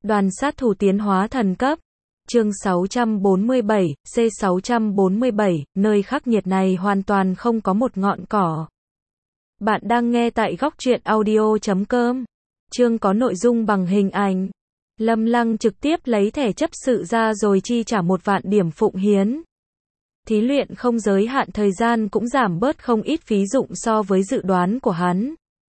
Đoàn sát thủ tiến hóa thần cấp. Chương 647, C647, nơi khắc nghiệt này hoàn toàn không có một ngọn cỏ. Bạn đang nghe tại góc truyện audio.com. Chương có nội dung bằng hình ảnh. Lâm Lăng trực tiếp lấy thẻ chấp sự ra rồi chi trả 1.000.000 điểm phụng hiến. Thí luyện không giới hạn thời gian cũng giảm bớt không ít phí dụng so với dự đoán của hắn.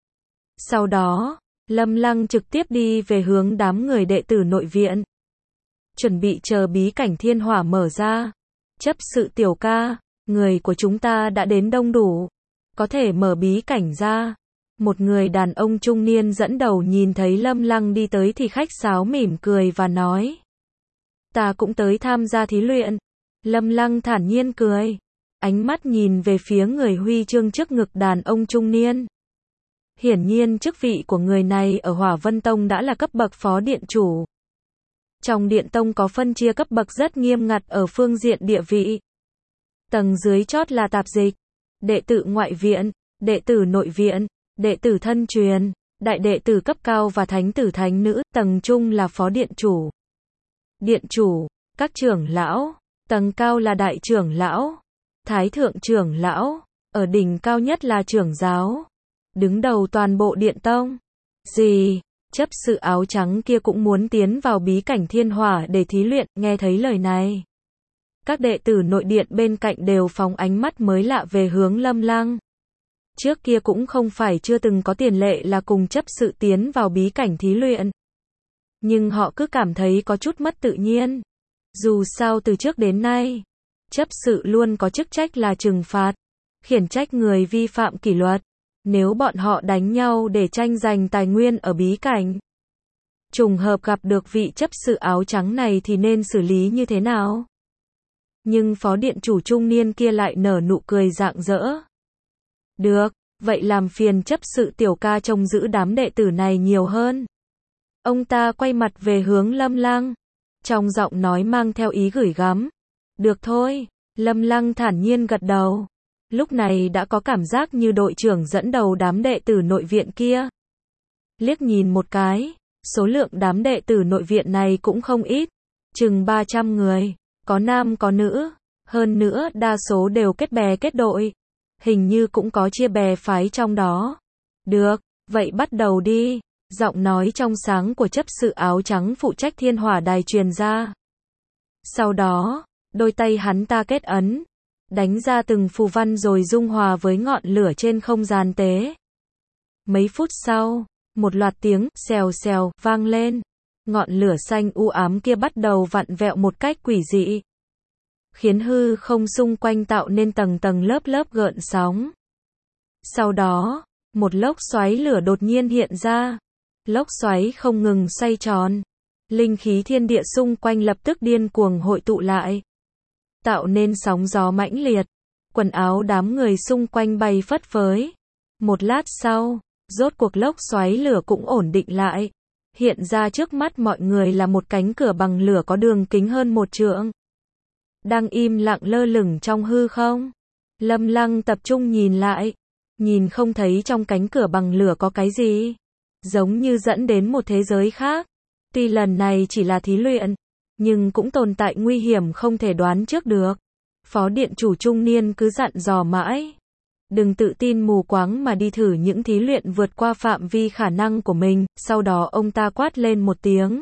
Sau đó, Lâm Lăng trực tiếp đi về hướng đám người đệ tử nội viện. Chuẩn bị chờ bí cảnh thiên hỏa mở ra. Chấp sự tiểu ca, người của chúng ta đã đến đông đủ. Có thể mở bí cảnh ra. Một người đàn ông trung niên dẫn đầu nhìn thấy Lâm Lăng đi tới thì khách sáo mỉm cười và nói. Ta cũng tới tham gia thí luyện. Lâm Lăng thản nhiên cười. Ánh mắt nhìn về phía người huy chương trước ngực đàn ông trung niên. Hiển nhiên chức vị của người này ở Hỏa Vân Tông đã là cấp bậc phó điện chủ. Trong điện tông có phân chia cấp bậc rất nghiêm ngặt ở phương diện địa vị. Tầng dưới chót là tạp dịch, đệ tử ngoại viện, đệ tử nội viện, đệ tử thân truyền, đại đệ tử cấp cao và thánh tử thánh nữ. Tầng trung là phó điện chủ, điện chủ, các trưởng lão. Tầng cao là đại trưởng lão, thái thượng trưởng lão, ở đỉnh cao nhất là trưởng giáo, đứng đầu toàn bộ điện tông. Gì? Chấp sự áo trắng kia cũng muốn tiến vào bí cảnh thiên hỏa để thí luyện. Nghe thấy lời này, các đệ tử nội điện bên cạnh đều phóng ánh mắt mới lạ về hướng Lâm Lăng. Trước kia cũng không phải chưa từng có tiền lệ là cùng chấp sự tiến vào bí cảnh thí luyện. Nhưng họ cứ cảm thấy có chút mất tự nhiên. Dù sao từ trước đến nay, chấp sự luôn có chức trách là trừng phạt, khiển trách người vi phạm kỷ luật. Nếu bọn họ đánh nhau để tranh giành tài nguyên ở bí cảnh, trùng hợp gặp được vị chấp sự áo trắng này thì nên xử lý như thế nào? Nhưng phó điện chủ trung niên kia lại nở nụ cười rạng rỡ. Được, vậy làm phiền chấp sự tiểu ca trông giữ đám đệ tử này nhiều hơn. Ông ta quay mặt về hướng Lâm Lăng, trong giọng nói mang theo ý gửi gắm. Được thôi, Lâm Lăng thản nhiên gật đầu. Lúc này đã có cảm giác như đội trưởng dẫn đầu đám đệ tử nội viện kia. Liếc nhìn một cái, số lượng đám đệ tử nội viện này cũng không ít, chừng 300 người, có nam có nữ, hơn nữa đa số đều kết bè kết đội, hình như cũng có chia bè phái trong đó. Được, vậy bắt đầu đi. Giọng nói trong sáng của chấp sự áo trắng phụ trách thiên hỏa đài truyền ra. Sau đó, đôi tay hắn ta kết ấn, đánh ra từng phù văn rồi dung hòa với ngọn lửa trên không gian tế. Mấy phút sau, một loạt tiếng xèo xèo vang lên. Ngọn lửa xanh u ám kia bắt đầu vặn vẹo một cách quỷ dị, khiến hư không xung quanh tạo nên tầng tầng lớp lớp gợn sóng. Sau đó, một lốc xoáy lửa đột nhiên hiện ra. Lốc xoáy không ngừng xoay tròn. Linh khí thiên địa xung quanh lập tức điên cuồng hội tụ lại, tạo nên sóng gió mãnh liệt. Quần áo đám người xung quanh bay phất phới. Một lát sau, rốt cuộc lốc xoáy lửa cũng ổn định lại. Hiện ra trước mắt mọi người là một cánh cửa bằng lửa có đường kính hơn 1 trượng. Đang im lặng lơ lửng trong hư không. Lâm Lăng tập trung nhìn lại. Nhìn không thấy trong cánh cửa bằng lửa có cái gì. Giống như dẫn đến một thế giới khác. Tuy lần này chỉ là thí luyện, nhưng cũng tồn tại nguy hiểm không thể đoán trước được. Phó điện chủ trung niên cứ dặn dò mãi. Đừng tự tin mù quáng mà đi thử những thí luyện vượt qua phạm vi khả năng của mình. Sau đó ông ta quát lên một tiếng.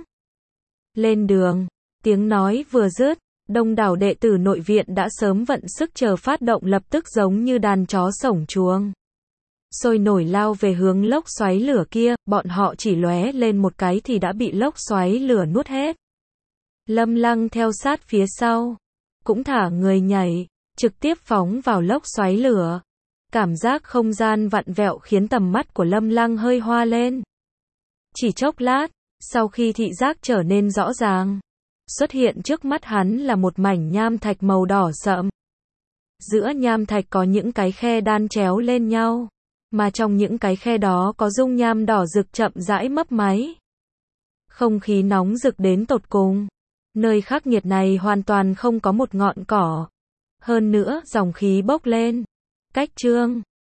Lên đường. Tiếng nói vừa dứt, đông đảo đệ tử nội viện đã sớm vận sức chờ phát động, lập tức giống như đàn chó sổng chuồng, sôi nổi lao về hướng lốc xoáy lửa kia. Bọn họ chỉ lóe lên một cái thì đã bị lốc xoáy lửa nuốt hết. Lâm Lăng theo sát phía sau, cũng thả người nhảy, trực tiếp phóng vào lốc xoáy lửa. Cảm giác không gian vặn vẹo khiến tầm mắt của Lâm Lăng hơi hoa lên. Chỉ chốc lát, sau khi thị giác trở nên rõ ràng, xuất hiện trước mắt hắn là một mảnh nham thạch màu đỏ sậm. Giữa nham thạch có những cái khe đan chéo lên nhau, mà trong những cái khe đó có dung nham đỏ rực chậm rãi mấp máy. Không khí nóng rực đến tột cùng. Nơi khắc nghiệt này hoàn toàn không có một ngọn cỏ. Hơn nữa, dòng khí bốc lên. Cách chương